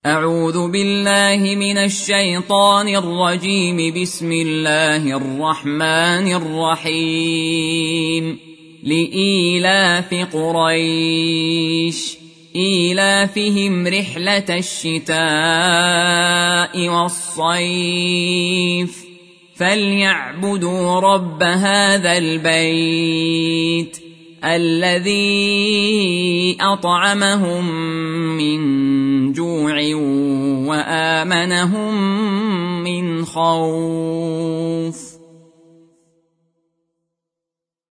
أعوذ بالله من الشيطان الرجيم. بسم الله الرحمن الرحيم. لإيلاف قريش إيلافهم رحلة الشتاء والصيف فليعبدوا رب هذا البيت الذي أطعمهم من جوع وآمنهم من خوف.